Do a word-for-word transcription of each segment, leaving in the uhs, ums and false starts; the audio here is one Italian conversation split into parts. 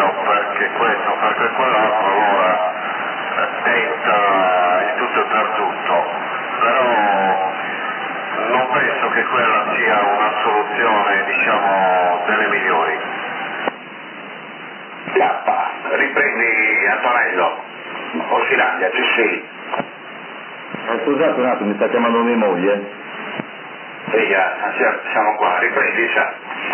perché questo, perché quell'altro, allora tenta il tutto e per tutto, però non penso che quella sia una soluzione, diciamo, delle migliori. Chiappa, riprendi Antonello, Ossilaglia, ci sei? Eh, scusate un attimo, mi sta chiamando mia moglie. Sì, già, siamo qua, riprendi, sa?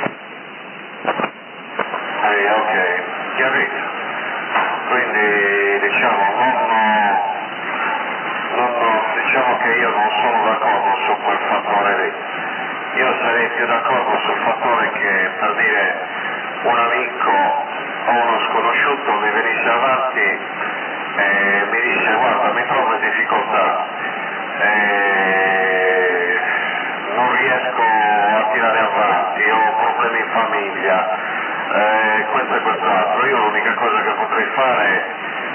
Eh, ok, chiarito. Quindi diciamo non, non, diciamo che io non sono d'accordo su quel fattore lì. Io sarei più d'accordo sul fattore che, per dire, un amico o uno sconosciuto mi venisse avanti e mi dice guarda mi trovo in difficoltà, e non riesco a tirare avanti, ho problemi in famiglia, eh, questo e quest'altro, io l'unica cosa che potrei fare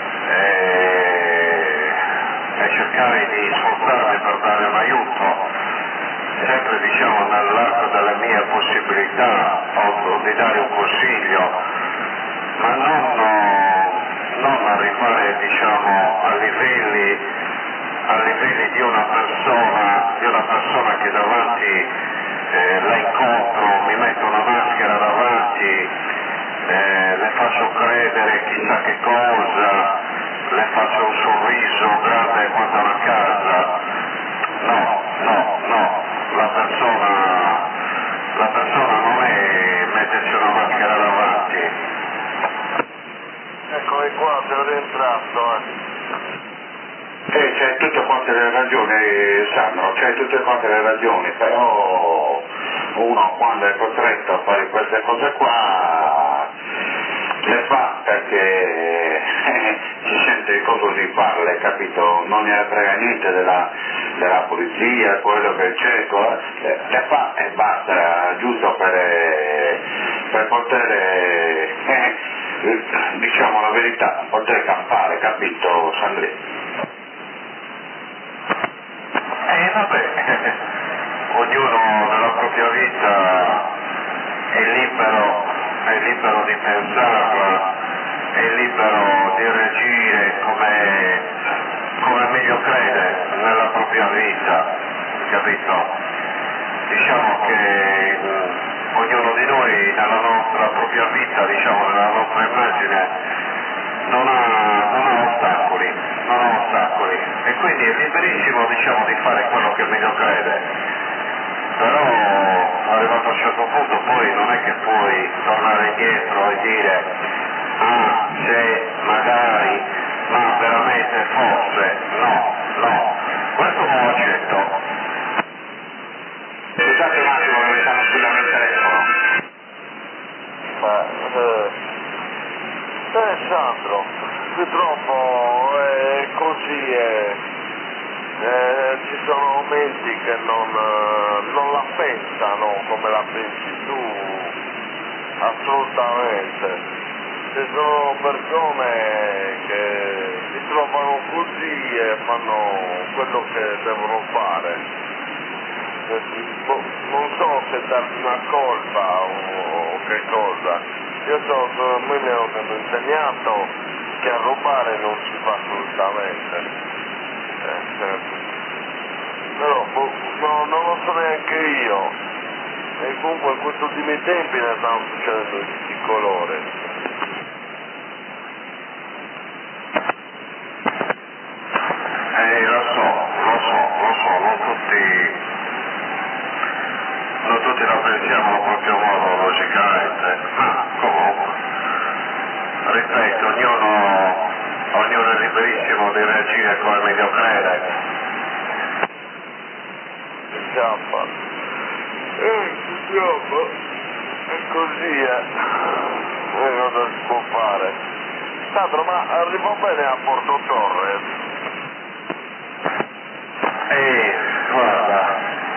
è, è cercare di sforzarmi per dare un aiuto, sempre diciamo nell'arco delle mie possibilità, o di dare un consiglio, ma non, non arrivare diciamo a livelli, a livelli di una persona, di una persona che davanti eh, la incontro, mi metto una maschera davanti, eh, le faccio credere chissà che cosa, le faccio un sorriso grande quanto una casa. No, no, no, la persona, la persona non è mettersi una maschera davanti. Eccomi qua, sono rientrato. Eh, c'hai tutte quante le ragioni, Sandro, c'hai tutte quante le ragioni, però uno quando è costretto a fare queste cose qua le fa perché si sente il coso di farle, capito? Non ne frega niente della, della polizia, quello che c'è, le, le fa e basta, giusto per, per poter, eh, diciamo la verità, poter campare, capito Sandri? E vabbè, ognuno nella propria vita è libero, è libero di pensarla, è libero di reagire come, come meglio crede nella propria vita, capito? Diciamo che mh, ognuno di noi nella nostra propria vita, diciamo nella nostra immagine, non ha, non ha ostacoli, non ha ostacoli, e quindi è liberissimo diciamo di fare quello che meglio crede, però arrivato a un certo punto poi non è che puoi tornare indietro e dire ah se magari, ma veramente forse, no, no, questo non lo accetto. Scusate un attimo che mi stanno squillando il telefono. Ma, eh, eh Sandro, purtroppo è così, eh, eh, ci sono momenti che non, eh, non la pensano come la pensi tu, assolutamente. Ci sono persone che si trovano così e fanno quello che devono fare. Non so se darti una colpa o che cosa. Io so, so a me mi hanno insegnato che a rubare non si fa assolutamente. Eh, eh, però boh, no, non lo so neanche io. E comunque in questi ultimi tempi ne stanno succedendo di tutti i colori. Eh, lo so, lo so, lo so, non tutti, non tutti la pensiamo allo proprio modo, logicamente, ma comunque, ripeto, ognuno, ognuno è liberissimo di reagire come meglio crede. Insomma, eh, purtroppo è così, eh. E cosa si può fare? Sandro, ma arrivo bene a Porto Torres? E guarda,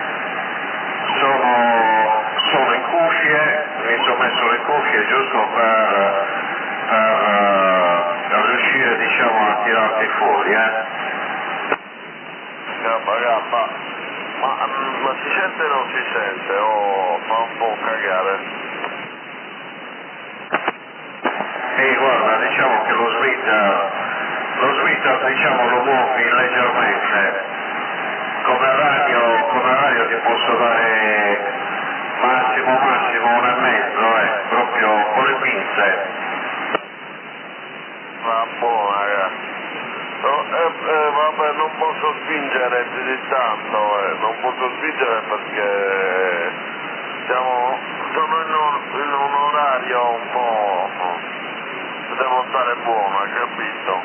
sono, sono in cuffie, mi sono messo le cuffie giusto per, per, per riuscire diciamo a tirarti fuori, eh? Gabba, gabba. Ma, ma si sente o non si sente? O fa un po' cagare? E lo Twitter, lo Twitter diciamo lo muovi leggermente, come radio, come radio ti posso dare massimo massimo uno e mezzo, eh, proprio con le pinze. Va buona, ragazzi. No, eh, eh, vabbè, non posso spingere più di tanto, eh, non posso spingere perché siamo, sono in un, in un orario un po', devo stare buono, hai capito?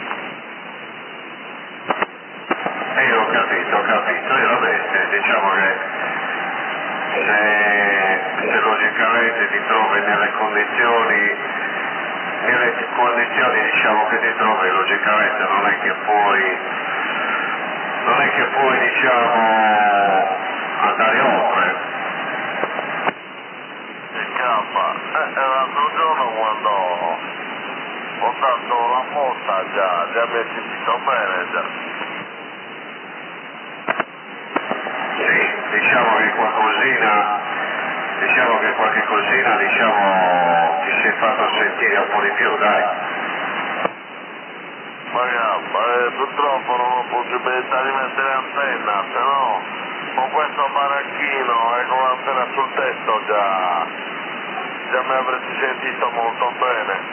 E io ho capito, ho capito, e vabbè, se, diciamo che se, se logicamente ti trovi nelle condizioni, nelle condizioni diciamo che ti trovi, logicamente non è che puoi, non è che puoi diciamo andare oltre. E capa, eh, l'altro giorno quando ho dato la mossa già, già mi è sentito bene già. Sì, diciamo che qualcosina, diciamo che qualche cosina, diciamo, ti sei fatto sentire un po' di più, dai. Ma capa, eh, purtroppo non ho possibilità di mettere antenna, se no con questo baracchino e con l'antenna sul tetto già, già mi avresti sentito molto bene.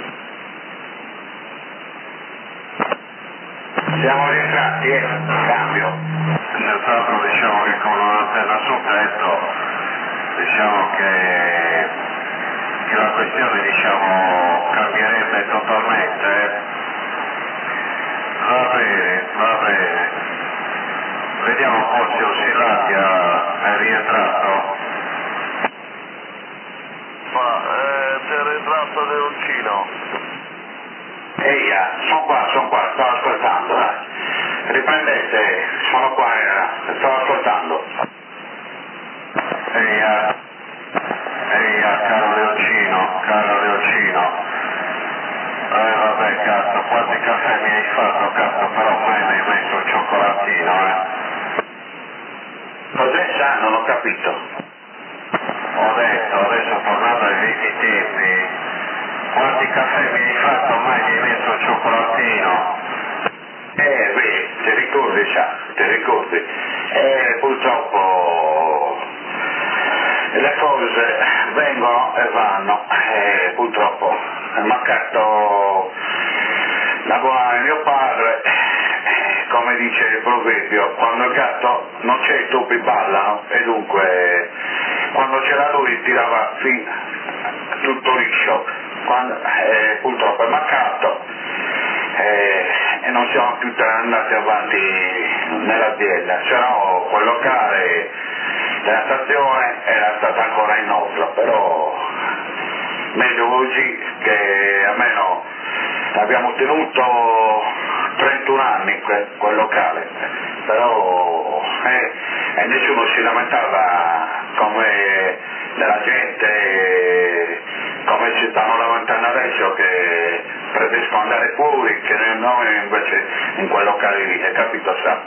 Siamo distratti, eh? Cambio. Senz'altro diciamo che con un'antenna sul tetto, diciamo che, che la questione diciamo cambierebbe totalmente. Eh. Va bene, va bene. Vediamo un po' se Osillati è rientrato. Ma eh, c'è il ritratto dell'uncino. Eia, sono qua, sono qua, sto ascoltando. eh. Riprendete, sono qua, eh, sto ascoltando. Eia, eia, caro Leoncino, caro Leoncino. Eh vabbè cazzo, quanti caffè mi hai fatto cazzo, però mai mi hai messo il cioccolatino, eh. Cos'è sa? Non ho capito. Ho detto, adesso tornando ai vecchi tempi, quanti caffè mi hai fatto, mai mi hai messo il cioccolatino. Eh, beh, ti ricordi, sa, ti ricordi. Eh, purtroppo le cose vengono e vanno, eh, purtroppo. È mancato la buona di mio padre, eh, come dice il proverbio, quando il gatto non c'è i topi ballano, e dunque quando c'era lui tirava fin tutto liscio, quando, eh, purtroppo è mancato. Eh, e non siamo più andati avanti nell'azienda, se no quel locale della stazione era stata ancora in nostra, però meglio oggi che almeno abbiamo tenuto trentuno anni quel, quel locale, però eh, e nessuno si lamentava come della gente, come si stanno lamentando adesso, che preferiscono andare fuori che noi invece in quel locale lì, hai capito sa?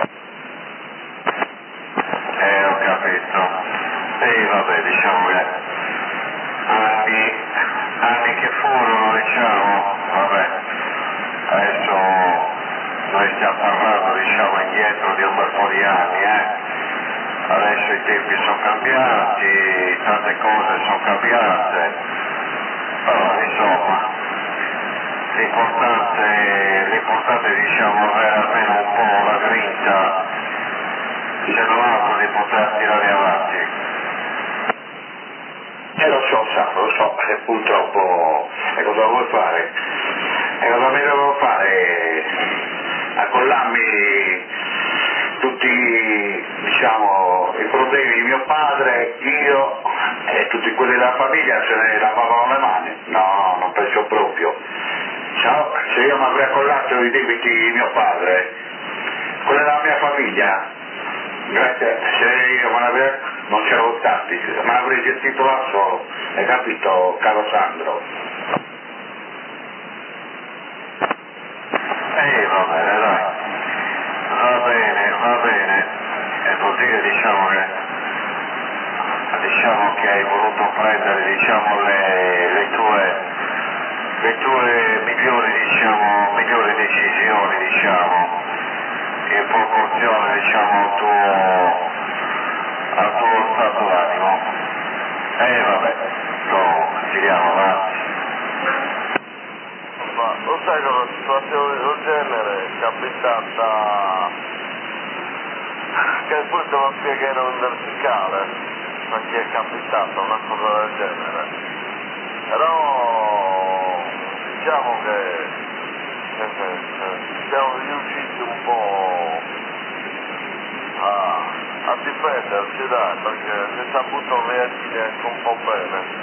Eh, ho capito. E vabbè, diciamo che anni, anni che furono, diciamo, vabbè, adesso noi stiamo parlando, diciamo, indietro di un bel po' di anni, eh. Adesso i tempi sono cambiati, tante cose sono cambiate, però insomma, l'importante, l'importante diciamo avere almeno un po' la grinta, se non altro di poter tirare avanti. E lo so, sa, lo so, e purtroppo, e cosa vuoi fare? E cosa mi devo fare? Accollarmi tutti, diciamo, i problemi di mio padre, io e tutti quelli della famiglia se ne lavavano le mani? No, non penso proprio. Ciao, se io mi avrei accollato i debiti di mio padre, quelli della mia famiglia, grazie, se io me l'avrei, non c'ero tanti, me l'avrei gestito da solo, hai capito, caro Sandro? Eh, va bene, dai. Va bene, va bene. E vuol dire, diciamo che, diciamo che hai voluto prendere, diciamo, le, le tue, le tue migliori, diciamo, migliori decisioni, diciamo, in proporzione, diciamo, al tuo, al tuo stato d'animo. E vabbè, no, giriamo avanti. Ma lo sai che una situazione del genere è capitata, che poi te lo spiegherò in verticale, a chi è capitata una cosa del genere. Però diciamo che eh, eh, siamo riusciti un po' a, a difenderci, dai, perché si è saputo reagire anche un po' bene.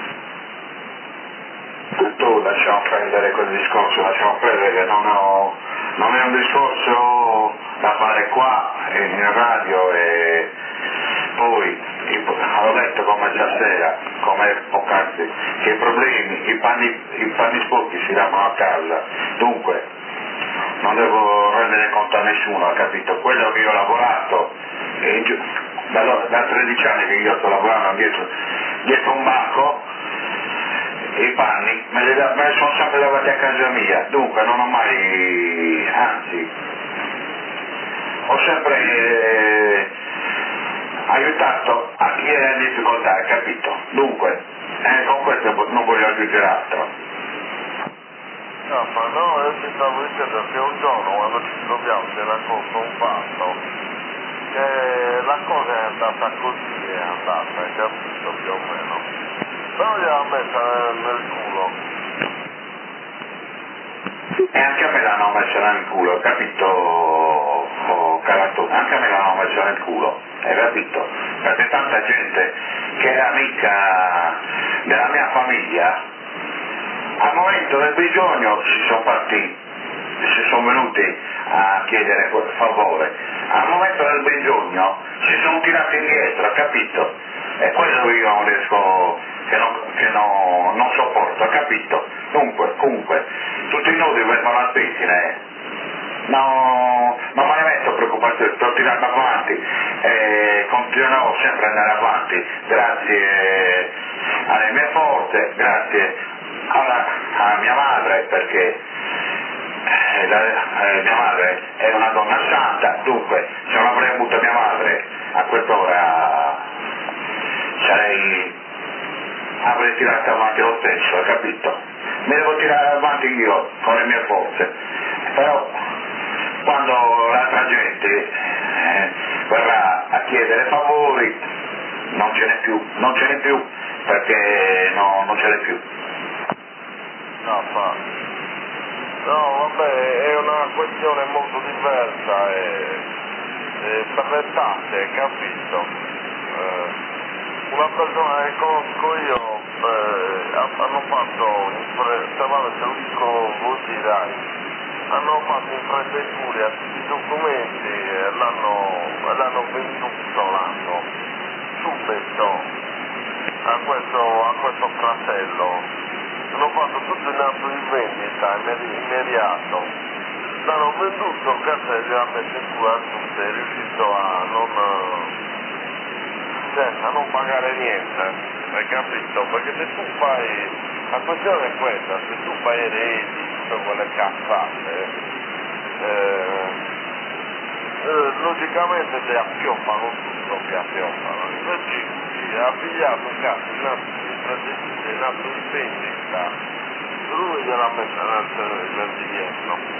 Tu lasciamo prendere quel discorso, lasciamo prendere che non, ho, non è un discorso da fare qua in radio e poi ho detto come stasera, come poc'anzi, che i problemi, i panni, i panni sporchi si lavano a casa, dunque non devo rendere conto a nessuno, ha capito? Quello che io ho lavorato, e, da, da tredici anni che io sto lavorando dietro, dietro un banco, i panni me li, me li sono sempre lavati a casa mia, dunque non ho mai, anzi, ho sempre eh, aiutato a chi era in difficoltà, hai capito? Dunque, eh, con questo non voglio aggiungere altro. No, ma no, io ti stavo dicendo che un giorno quando ci troviamo si era accorto un fatto, che la cosa è andata così, è andata, hai capito più o meno. Però gliel'ha messa nel, nel culo. E anche a me l'hanno messa nel culo, capito, oh, Caratone? Anche a me l'hanno messa nel culo, hai capito? Perché tanta gente che è amica della mia famiglia, al momento del bisogno si sono fatti, si sono venuti a chiedere quel favore, al momento del bisogno si sono tirati indietro, capito? E quello io non riesco, che, non, che no, non sopporto, capito? Dunque, comunque, tutti i nodi vengono al pettine, no, non me ne metto preoccupazione, sto tirando avanti e continuerò sempre ad andare avanti, grazie alle mie forze, grazie alla, alla mia madre, perché eh, la, eh, mia madre è una donna santa, dunque se non avrei avuto mia madre a quest'ora sarei, avrei tirato avanti lo stesso, hai capito? Mi devo tirare avanti io con le mie forze, però quando l'altra gente eh, verrà a chiedere favori non ce n'è più, non ce n'è più, perché no, non ce n'è più. No, fa. No, vabbè, è una questione molto diversa e, e per le tasse, capito? Eh, una persona che conosco io eh, hanno fatto, se vale se lo dico voi dirai, hanno fatto in fretta e furia tutti i documenti e l'hanno, l'hanno venduto l'anno, subito, a questo, a questo fratello. Hanno fatto tutto in atto di vendita immediato, l'hanno venduto, il cazzo gli ha messo in culo a tutti, è riuscito a non, cioè, a non pagare niente, hai capito? Perché se tu fai, la questione è questa, se tu fai eredi, tutte quelle cazzate, eh, eh, logicamente ti appioppano tutto, ti appioppano, invece ci ha pigliato un cazzo in atto di, in atto di vendita, lui gliel'ha messa nel, nel biglietto.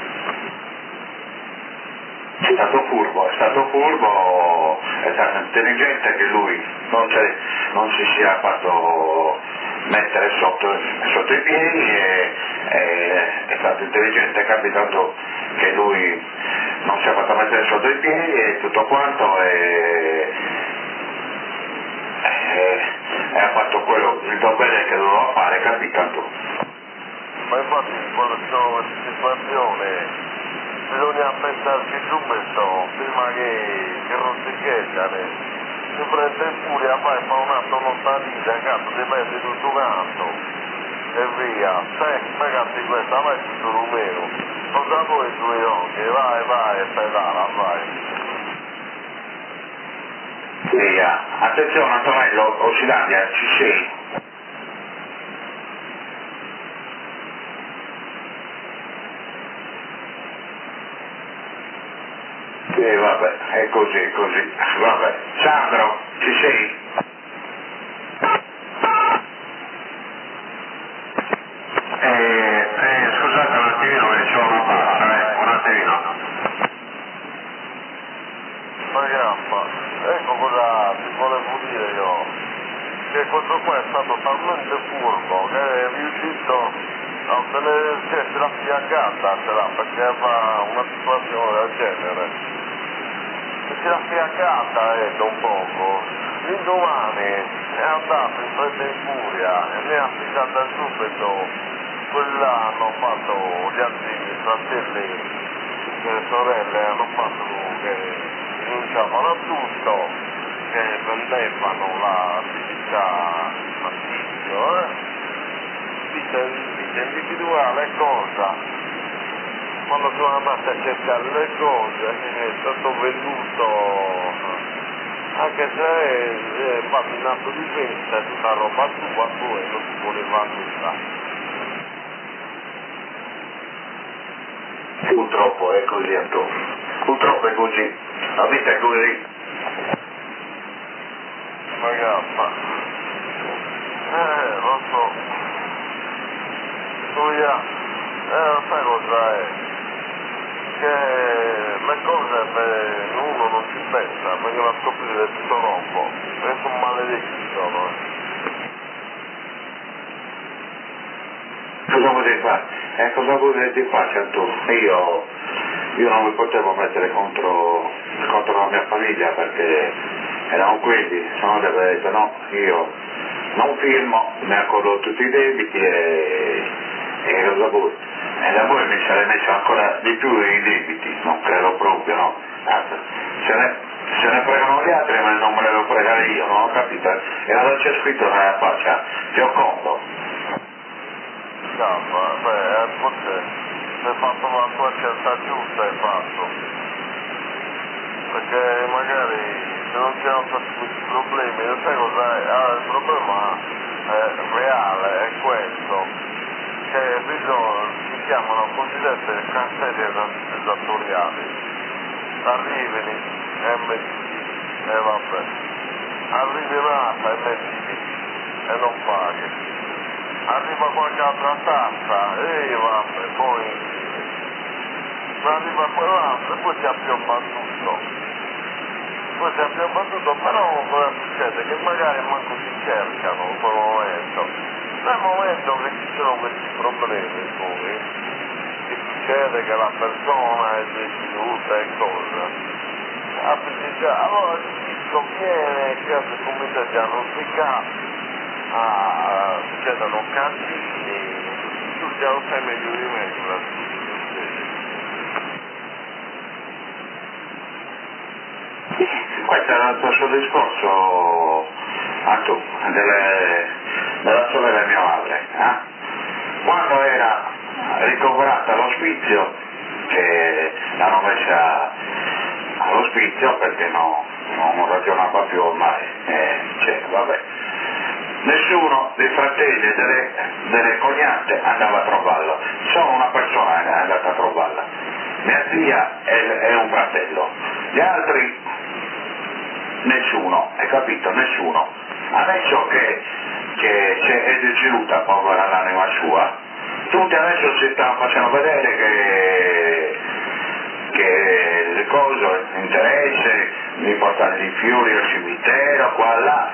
È stato furbo, è stato furbo, è stato intelligente che lui non, non si sia fatto mettere sotto, sotto i piedi e, e è stato intelligente, è capitato che lui non si è fatto mettere sotto i piedi e tutto quanto e, e, e ha fatto quello, il dovere che doveva fare, capito? Ma infatti quando ci sono queste situazioni bisogna pensarci subito, prima che, che rosicchieggiane. Si prende in furia, poi fa un atto notarita, cazzo, ti metti tutto canto e via. Sai, ragazzi, questa vai tutto rumeno. Cosa vuoi i tuoi occhi? Vai, vai, e pedala, vai. Via. Attenzione Antonello, Oscilandia, ci sei? Sì, vabbè, è così, è così. Vabbè. Sandro, ci sei? Eh, eh, scusate un attimino che c'ho una passa, eh, un attimino. Ragazza, ecco cosa ti volevo dire io, che questo qua è stato talmente furbo che è riuscito a ottenere, cioè se l'ha fiaccata, se l'ha, perché fa una situazione del genere, se ce l'ha fiaccata eh, da un poco, l'indomani è andato in fretta e in furia e ne ha ficcata subito, quella hanno fatto gli altri fratelli, le sorelle hanno fatto che rinunciavano a tutto, che vendevano l'attività a tizio, eh? Vita individuale cosa? Quando sono andati a cercare le cose è stato venduto, anche se è, è fatto in atto di vendita, è tutta roba tua, tu e non si voleva nulla. Purtroppo è così, Antonio. Purtroppo è così. La vita è così. Ragazza, eh, lo so, tu ja, eh, sai cosa è? Che le cose beh, uno non ci pensa, vengono a scoprire tutto dopo, e sono maledetti sono. Cosa potevi fare? Eh, cosa potevi fare, Antonio? Io, io non mi potevo mettere contro, contro la mia famiglia perché erano quelli, se no gli avevo detto no, io non firmo, mi accordo tutti i debiti e, e cosa vuoi? E da voi mi sarei messo ancora di più i debiti, non credo proprio, no? Anzi, se ne, se ne fregano gli altri ma non me ne devo fregare io, non ho capito? E allora c'è scritto nella faccia, ti ho conto. Scappa, beh, forse hai fatto la tua scelta giusta, hai fatto. Perché magari se non c'erano stati questi problemi, non sai cos'è? Ah, il problema eh, reale è questo, che bisogna, si chiamano cosiddette cancelli esattoriali. Arrivini, M D, e vabbè. Arrivi un'altra M D e non paghi. Arriva qualche altra tassa, e vabbè, poi arriva quell'altra e poi si appiomba tutto. Poi si appiomba tutto, però cosa succede? Che magari manco si cercano in quel momento. Nel momento che ci sono questi problemi poi, che succede che la persona è deceduta e cosa, allora ti conviene che si comincia già a rosicare. Ah, succedono casini, tu già lo sai meglio di me cosa succede. Questo era il suo discorso, Antu, delle, della sorella di mia madre. Eh? Quando era ricoverata all'ospizio, che l'hanno messa all'ospizio perché no, non ragionava più ormai, eh, cioè, vabbè. Nessuno dei fratelli e delle, delle cognate andava a trovarlo, solo una persona è andata a trovarla. Mia zia e, e un fratello, gli altri nessuno, hai capito? Nessuno. Adesso che, che, che è deceduta, povera l'anima sua, tutti adesso si stanno facendo vedere che, che le cose, l'interesse, di portare i fiori al cimitero, qua là.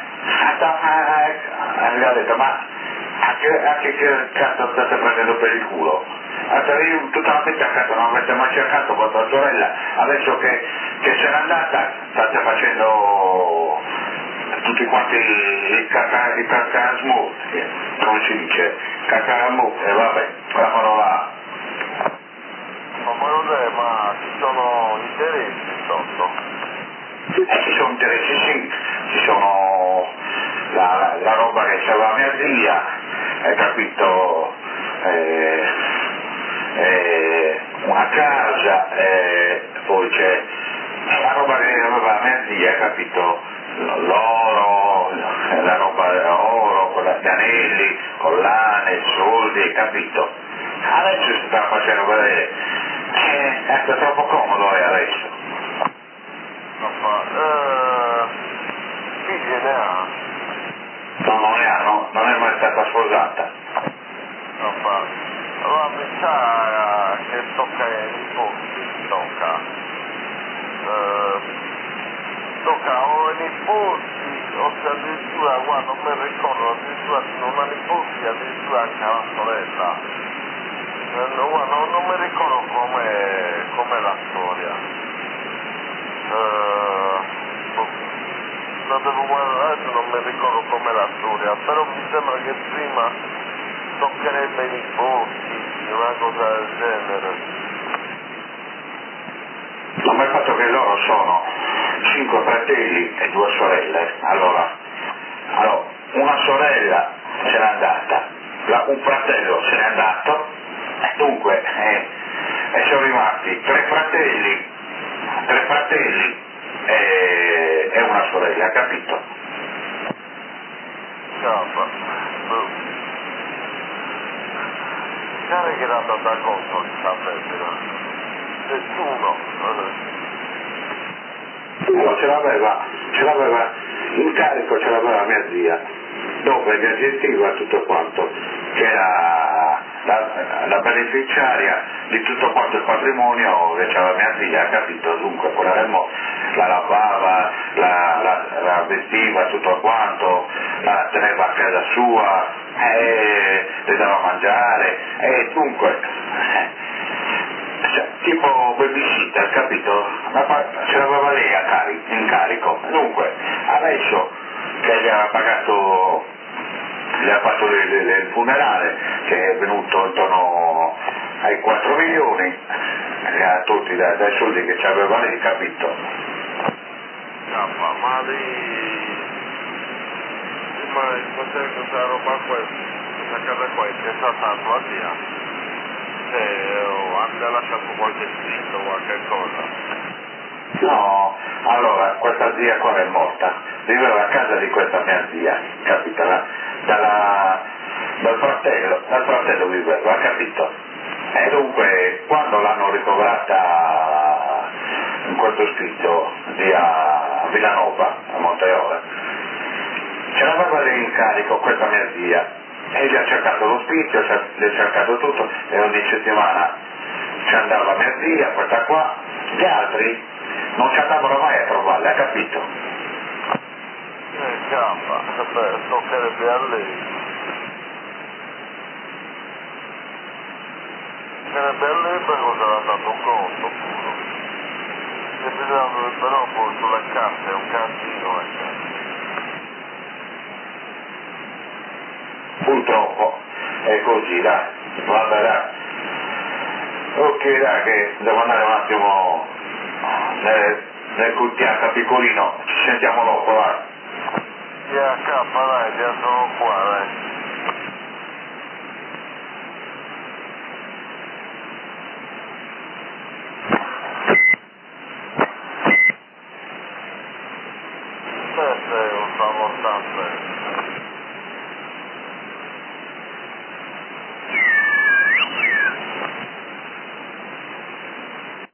Mi ha detto, ma a che, a che, che cazzo state prendendo per il culo? Allora io tutta la vita a casa non avete mai cercato vostra sorella, adesso che, che se n'è andata state facendo tutti quanti i cacasmu, come si dice, cacasmu, e vabbè, quella parola. Ma Mosè, ma ci sono interessi sotto? Eh, ci sono interessi, sì, ci sono la, la, la roba che c'aveva mia zia, hai capito, eh, eh, una casa, eh, poi c'è la roba che aveva mia zia, hai capito, l'oro, la roba dell'oro, gli anelli, collane, soldi, hai capito. Adesso si sta facendo vedere, eh, è troppo comodo è adesso. addirittura qua non mi ricordo, addirittura non ha nipoti, addirittura anche la sorella. Eh, no, guarda, non, non mi ricordo com'è, com'è la storia. Uh, non devo guardare, adesso non mi ricordo com'è la storia, però mi sembra che prima toccherebbe i nipoti, una cosa del genere. Non mi è fatto che loro sono cinque fratelli e due sorelle, allora, allora una sorella se n'è andata, la, un fratello se n'è andato, e dunque eh, e sono rimasti tre fratelli, tre fratelli e, e una sorella, capito? Capa, sai che era andata contro il sapere? Nessuno. Allora ce l'aveva, ce l'aveva, in carico ce l'aveva mia zia, dove che gestiva tutto quanto, che era la, la beneficiaria di tutto quanto il patrimonio che c'era mia zia, capito? Dunque quella del mo- la lavava, la, la, la vestiva, tutto quanto, la teneva a casa sua, e le dava a mangiare, e dunque... Cioè, tipo babysitter, capito? Ma ce l'aveva lei a cari- in carico. Dunque, adesso che gli ha pagato, gli ha fatto le, le, le, il funerale, che è venuto intorno ai quattro milioni, li ha tolti dai, dai soldi che c'aveva lei, capito? Capa, ma lì... Ma cos'è questa roba qua? Questa casa qua è stata a tua zia? O abbia lasciato qualche scritto, qualche cosa? No, allora, questa zia qua è morta, viveva a casa di questa mia zia, capito? La, dalla, dal fratello, dal fratello viveva, capito? E dunque, quando l'hanno ricoverata in questo ospizio di a Villanova, a Monteore, ce l'aveva lei in carico questa mia zia. E gli ha cercato l'ospizio, gli ha cercato tutto, e ogni settimana ci andava mia zia, questa qua, gli altri non ci andavano mai a trovarla, hai capito? Eh, capa, beh, toccherebbe a lei. Toccherebbe a lei per cosa l'ha dato conto, puro. Se bisogna però poi sulle carte è un casino, eh. Purtroppo è così, dai, vabbè dai. Ok dai, che devo andare un attimo nel, nel cuttiaca piccolino, ci sentiamo dopo, vai. Via capa, dai, già sono qua, dai.